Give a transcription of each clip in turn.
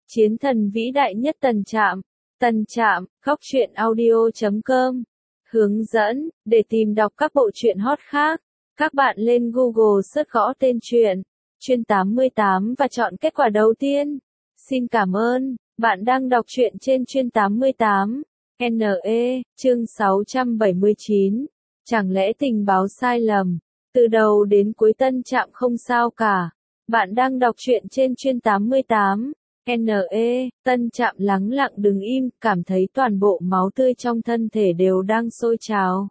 Chiến thần vĩ đại nhất Tần Trạm. Tần Trạm, góc truyện audio.com. Hướng dẫn, để tìm đọc các bộ truyện hot khác, các bạn lên Google search gõ tên truyện, Chuyên 88 và chọn kết quả đầu tiên. Xin cảm ơn, bạn đang đọc truyện trên Chuyên 88. NE, chương 679. Chẳng lẽ tình báo sai lầm? Từ đầu đến cuối Tân Trạm không sao cả. Bạn đang đọc truyện trên Chuyên 88. NE, Tân Trạm lắng lặng đứng im, cảm thấy toàn bộ máu tươi trong thân thể đều đang sôi trào.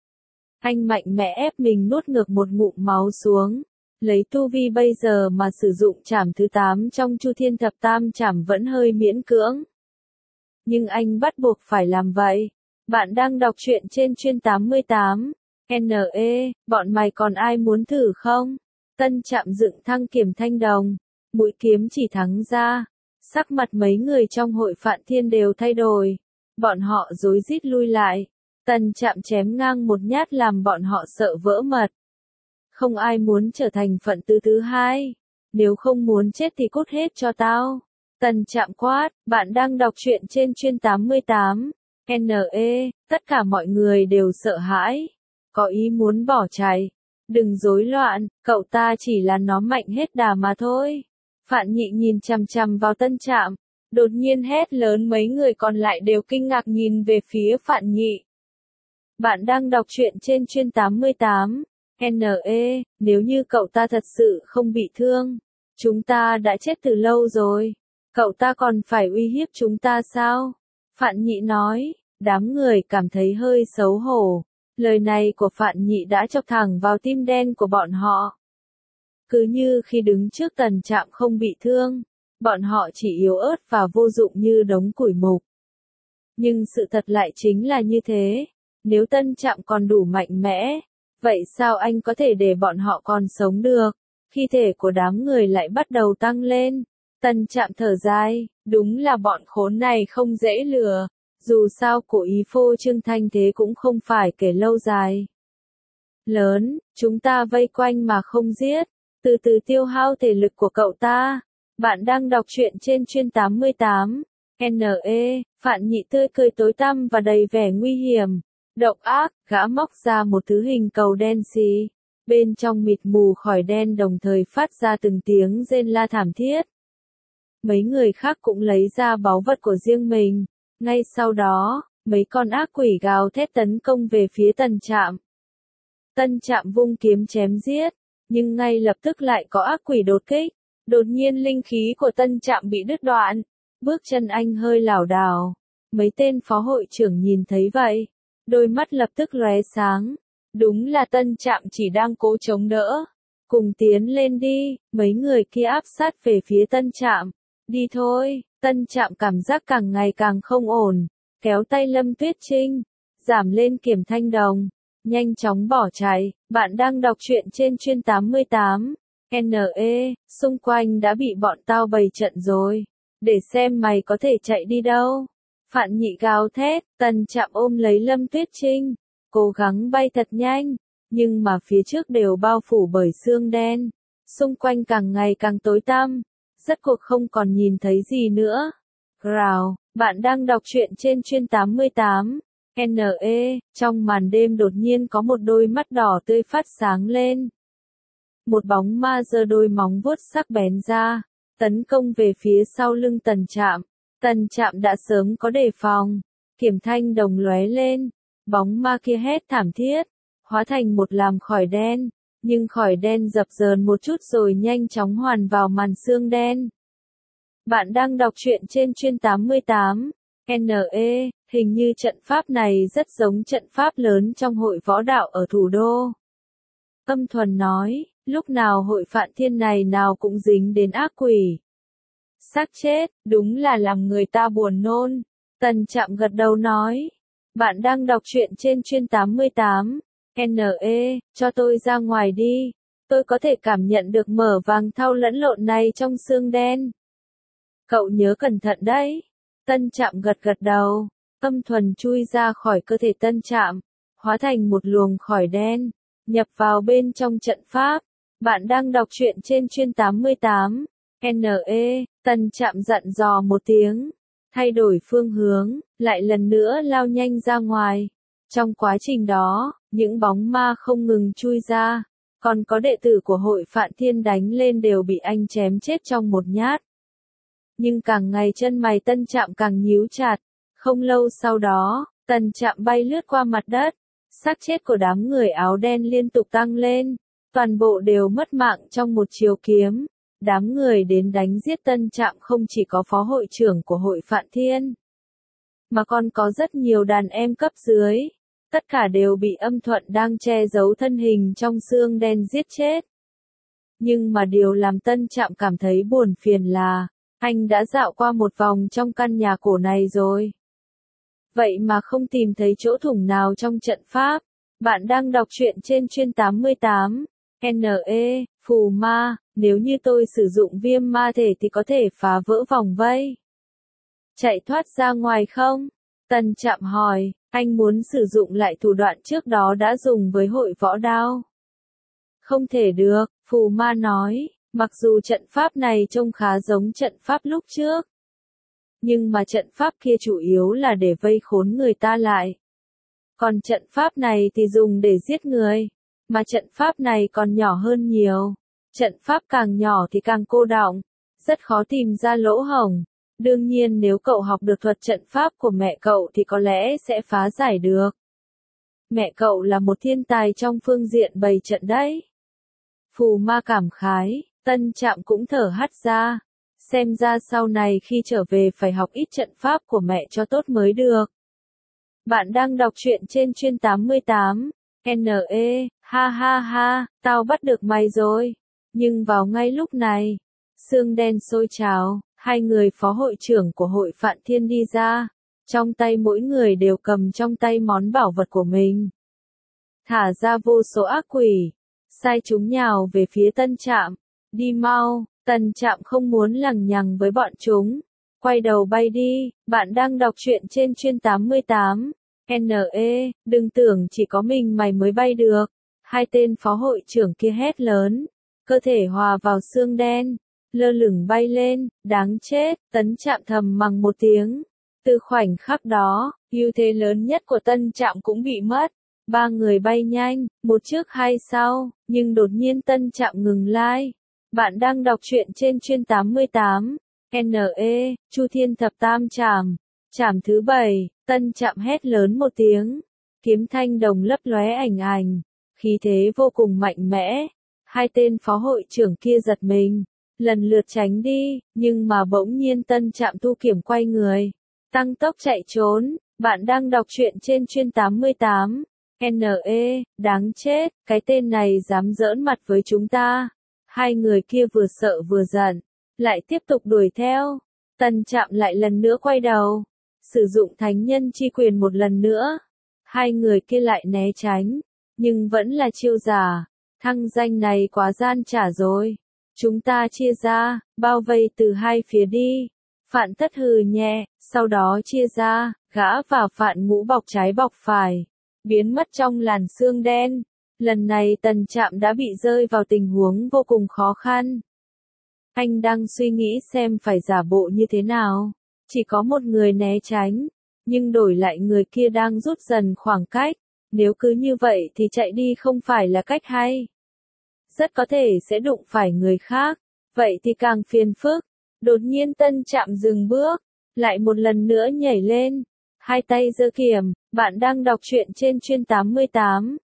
Anh mạnh mẽ ép mình nuốt ngược một ngụm máu xuống. Lấy tu vi bây giờ mà sử dụng trảm thứ 8 trong Chu Thiên Thập Tam trảm vẫn hơi miễn cưỡng. Nhưng anh bắt buộc phải làm vậy. Bạn đang đọc truyện trên Chuyên 88. NE, bọn mày còn ai muốn thử không? Tân Trạm dựng thăng kiểm thanh đồng. Mũi kiếm chỉ thắng ra. Sắc mặt mấy người trong hội Phạn Thiên đều thay đổi. Bọn họ rối rít lui lại. Tần Trạm chém ngang một nhát làm bọn họ sợ vỡ mật. Không ai muốn trở thành phận tư thứ hai. Nếu không muốn chết thì cút hết cho tao. Tần Trạm quát, bạn đang đọc truyện trên Chuyên 88. NE, tất cả mọi người đều sợ hãi. Có ý muốn bỏ chạy. Đừng rối loạn, cậu ta chỉ là nó mạnh hết đà mà thôi. Phạn Nhị nhìn chằm chằm vào Tân Trạm, đột nhiên hét lớn, mấy người còn lại đều kinh ngạc nhìn về phía Phạn Nhị. Bạn đang đọc truyện trên Chuyên 88. NE, nếu như cậu ta thật sự không bị thương, chúng ta đã chết từ lâu rồi. Cậu ta còn phải uy hiếp chúng ta sao? Phạn Nhị nói, đám người cảm thấy hơi xấu hổ. Lời này của Phạn Nhị đã chọc thẳng vào tim đen của bọn họ. Cứ như khi đứng trước Tần Trạm không bị thương, bọn họ chỉ yếu ớt và vô dụng như đống củi mục. Nhưng sự thật lại chính là như thế. Nếu Tân Trạm còn đủ mạnh mẽ, vậy sao anh có thể để bọn họ còn sống được? Khi thể của đám người lại bắt đầu tăng lên, Tân Trạm thở dài, đúng là bọn khốn này không dễ lừa. Dù sao cố ý phô trương thanh thế cũng không phải kể lâu dài. Lớn, chúng ta vây quanh mà không giết, từ từ tiêu hao thể lực của cậu ta. Bạn đang đọc truyện trên Chuyên 88. NE, Phạn Nhị tươi cười tối tăm và đầy vẻ nguy hiểm. Độc ác, gã móc ra một thứ hình cầu đen xì. Bên trong mịt mù khói đen đồng thời phát ra từng tiếng rên la thảm thiết. Mấy người khác cũng lấy ra báu vật của riêng mình. Ngay sau đó, mấy con ác quỷ gào thét tấn công về phía Tần Trạm. Tân Trạm vung kiếm chém giết, nhưng ngay lập tức lại có ác quỷ đột kích. Đột nhiên linh khí của Tân Trạm bị đứt đoạn, bước chân anh hơi lảo đảo. Mấy tên phó hội trưởng nhìn thấy vậy, đôi mắt lập tức lóe sáng. Đúng là Tân Trạm chỉ đang cố chống đỡ. Cùng tiến lên đi, mấy người kia áp sát về phía Tân Trạm. Đi thôi. Tân Trạm cảm giác càng ngày càng không ổn, kéo tay Lâm Tuyết Trinh, giảm lên kiểm thanh đồng, nhanh chóng bỏ chạy. Bạn đang đọc truyện trên Chuyên 88. NE, xung quanh đã bị bọn tao bày trận rồi, để xem mày có thể chạy đi đâu. Phạn Nhị gào thét, Tần Trạm ôm lấy Lâm Tuyết Trinh, cố gắng bay thật nhanh, nhưng mà phía trước đều bao phủ bởi sương đen, xung quanh càng ngày càng tối tăm. Rốt cuộc không còn nhìn thấy gì nữa. Rào, bạn đang đọc truyện trên Chuyên 88. NE, trong màn đêm đột nhiên có một đôi mắt đỏ tươi phát sáng lên. Một bóng ma giơ đôi móng vuốt sắc bén ra, tấn công về phía sau lưng Tần Trạm. Tần Trạm đã sớm có đề phòng, kiểm thanh đồng lóe lên, bóng ma kia hét thảm thiết, hóa thành một làn khói đen. Nhưng khói đen dập dờn một chút rồi nhanh chóng hoàn vào màn sương đen. Bạn đang đọc truyện trên Chuyên 88. NE, hình như trận pháp này rất giống trận pháp lớn trong hội võ đạo ở thủ đô. Âm Thuần nói, lúc nào hội Phạn Thiên này nào cũng dính đến ác quỷ. Xác chết, đúng là làm người ta buồn nôn. Tần Trạm gật đầu nói, bạn đang đọc truyện trên Chuyên 88. NE, cho tôi ra ngoài đi. Tôi có thể cảm nhận được mỡ vàng thau lẫn lộn này trong xương đen. Cậu nhớ cẩn thận đấy. Tân Trạm gật gật đầu. Âm Thuần chui ra khỏi cơ thể Tân Trạm, hóa thành một luồng khói đen, nhập vào bên trong trận pháp. Bạn đang đọc truyện trên Chuyên 88. N.E. Tân Trạm dặn dò một tiếng, thay đổi phương hướng, lại lần nữa lao nhanh ra ngoài. Trong quá trình đó, những bóng ma không ngừng chui ra, còn có đệ tử của hội Phạn Thiên đánh lên đều bị anh chém chết trong một nhát. Nhưng càng ngày chân mày Tân Trạm càng nhíu chặt, không lâu sau đó, Tân Trạm bay lướt qua mặt đất, xác chết của đám người áo đen liên tục tăng lên, toàn bộ đều mất mạng trong một chiều kiếm. Đám người đến đánh giết Tân Trạm không chỉ có phó hội trưởng của hội Phạn Thiên, mà còn có rất nhiều đàn em cấp dưới. Tất cả đều bị Âm Thuận đang che giấu thân hình trong xương đen giết chết. Nhưng mà điều làm Tân Trạm cảm thấy buồn phiền là, anh đã dạo qua một vòng trong căn nhà cổ này rồi. Vậy mà không tìm thấy chỗ thủng nào trong trận pháp. Bạn đang đọc truyện trên Chuyên 88. N.E. Phù ma, nếu như tôi sử dụng viêm ma thể thì có thể phá vỡ vòng vây. Chạy thoát ra ngoài không? Tân Trạm hỏi, anh muốn sử dụng lại thủ đoạn trước đó đã dùng với hội võ đao. Không thể được, Phù ma nói, mặc dù trận pháp này trông khá giống trận pháp lúc trước. Nhưng mà trận pháp kia chủ yếu là để vây khốn người ta lại. Còn trận pháp này thì dùng để giết người. Mà trận pháp này còn nhỏ hơn nhiều. Trận pháp càng nhỏ thì càng cô đọng, rất khó tìm ra lỗ hổng. Đương nhiên nếu cậu học được thuật trận pháp của mẹ cậu thì có lẽ sẽ phá giải được. Mẹ cậu là một thiên tài trong phương diện bày trận đấy. Phù ma cảm khái, Tân Trạm cũng thở hắt ra. Xem ra sau này khi trở về phải học ít trận pháp của mẹ cho tốt mới được. Bạn đang đọc truyện trên Chuyên 88. N.E. Ha ha ha, tao bắt được mày rồi. Nhưng vào ngay lúc này, xương đen sôi trào, hai người phó hội trưởng của hội Phạn Thiên đi ra. Trong tay mỗi người đều cầm trong tay món bảo vật của mình. Thả ra vô số ác quỷ, sai chúng nhào về phía Tân Trạm. Đi mau, Tân Trạm không muốn lằng nhằng với bọn chúng. Quay đầu bay đi, bạn đang đọc truyện trên Chuyên 88. N.E. Đừng tưởng chỉ có mình mày mới bay được. Hai tên phó hội trưởng kia hét lớn. Cơ thể hòa vào xương đen. Lơ lửng bay lên, đáng chết, Tân Trạm thầm mắng một tiếng. Từ khoảnh khắc đó, ưu thế lớn nhất của Tân Trạm cũng bị mất. Ba người bay nhanh, một trước hai sau, nhưng đột nhiên Tân Trạm ngừng lại. Bạn đang đọc truyện trên Chuyên 88. N.E. Chu Thiên Thập Tam Trảm. Trảm thứ 7, Tân Trạm hét lớn một tiếng. Kiếm thanh đồng lấp lóe ảnh ảnh. Khí thế vô cùng mạnh mẽ. Hai tên phó hội trưởng kia giật mình. Lần lượt tránh đi, nhưng mà bỗng nhiên Tân Trạm thu kiếm quay người. Tăng tốc chạy trốn. Bạn đang đọc truyện trên Chuyên 88. N.E. Đáng chết, cái tên này dám giỡn mặt với chúng ta. Hai người kia vừa sợ vừa giận, lại tiếp tục đuổi theo. Tân Trạm lại lần nữa quay đầu, sử dụng thánh nhân chi quyền một lần nữa. Hai người kia lại né tránh, nhưng vẫn là chiêu giả. Thăng danh này quá gian trả rồi. Chúng ta chia ra, bao vây từ hai phía đi. Phạn Thất hừ nhẹ, sau đó chia ra, gã và Phạn Ngũ bọc trái bọc phải, biến mất trong làn sương đen. Lần này Tân Trạm đã bị rơi vào tình huống vô cùng khó khăn. Anh đang suy nghĩ xem phải giả bộ như thế nào. Chỉ có một người né tránh, nhưng đổi lại người kia đang rút dần khoảng cách. Nếu cứ như vậy thì chạy đi không phải là cách hay. Rất có thể sẽ đụng phải người khác, vậy thì càng phiền phức. Đột nhiên Tân Trạm dừng bước, lại một lần nữa nhảy lên. Hai tay giơ kiếm, bạn đang đọc truyện trên Chuyên 88.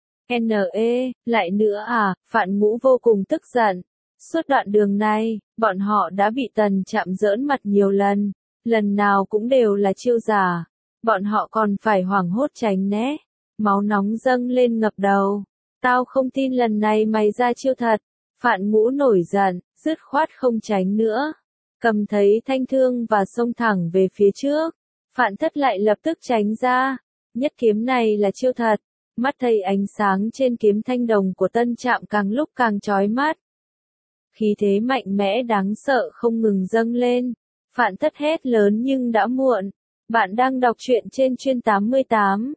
N.E. Lại nữa à, Phạn Ngũ vô cùng tức giận. Suốt đoạn đường này, bọn họ đã bị Tân Trạm giỡn mặt nhiều lần. Lần nào cũng đều là chiêu giả. Bọn họ còn phải hoảng hốt tránh né. Máu nóng dâng lên ngập đầu. Tao không tin lần này mày ra chiêu thật. Phạn Ngũ nổi giận, dứt khoát không tránh nữa. Cầm thấy thanh thương và xông thẳng về phía trước. Phạn Thất lại lập tức tránh ra. Nhất kiếm này là chiêu thật. Mắt thấy ánh sáng trên kiếm thanh đồng của Tân Trạm càng lúc càng chói mắt. Khí thế mạnh mẽ đáng sợ không ngừng dâng lên. Phạn Thất hét lớn nhưng đã muộn. Bạn đang đọc truyện trên Chuyên 88.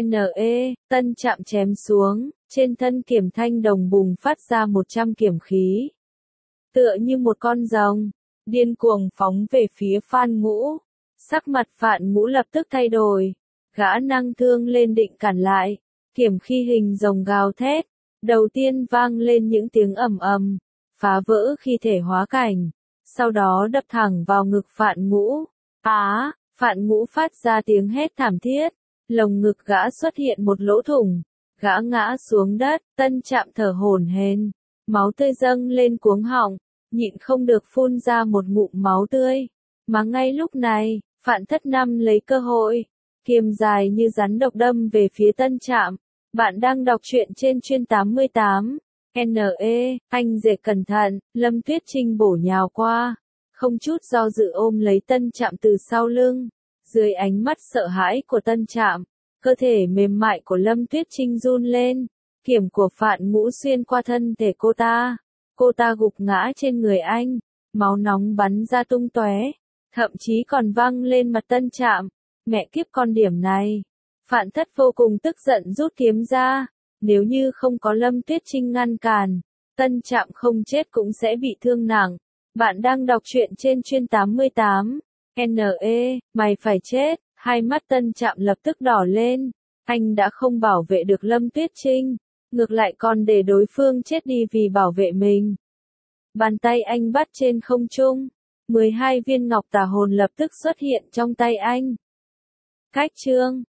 N.E. Tân Trạm chém xuống, trên thân kiếm thanh đồng bùng phát ra 100 kiếm khí. Tựa như một con rồng, điên cuồng phóng về phía Phan Ngũ. Sắc mặt Phan Ngũ lập tức thay đổi, gã nâng thương lên định cản lại, kiểm khi hình rồng gào thét, đầu tiên vang lên những tiếng ầm ầm, phá vỡ khi thể hóa cảnh, sau đó đập thẳng vào ngực Phan Ngũ. Phan Ngũ phát ra tiếng hét thảm thiết, lồng ngực gã xuất hiện một lỗ thủng, gã ngã xuống đất, Tân Trạm thở hổn hển, máu tươi dâng lên cuống họng, nhịn không được phun ra một ngụm máu tươi. Mà ngay lúc này, Phạn Thất Năm lấy cơ hội, kiếm dài như rắn độc đâm về phía Tân Trạm. Bạn đang đọc truyện trên chuyên 88. NE, anh rể cẩn thận, Lâm Tuyết Trinh bổ nhào qua, không chút do dự ôm lấy Tân Trạm từ sau lưng. Dưới ánh mắt sợ hãi của Tân Trạm, cơ thể mềm mại của Lâm Tuyết Trinh run lên, kiếm của Phan Ngũ xuyên qua thân thể cô ta gục ngã trên người anh, máu nóng bắn ra tung tóe, thậm chí còn văng lên mặt Tân Trạm. Mẹ kiếp con điểm này. Phạn Thất vô cùng tức giận rút kiếm ra, nếu như không có Lâm Tuyết Trinh ngăn cản, Tân Trạm không chết cũng sẽ bị thương nặng. Bạn đang đọc truyện trên chuyên 88. NE, mày phải chết. Hai mắt Tân Trạm lập tức đỏ lên, anh đã không bảo vệ được Lâm Tuyết Trinh, ngược lại còn để đối phương chết đi vì bảo vệ mình. Bàn tay anh bắt trên không trung, 12 viên ngọc tà hồn lập tức xuất hiện trong tay anh. Cách chương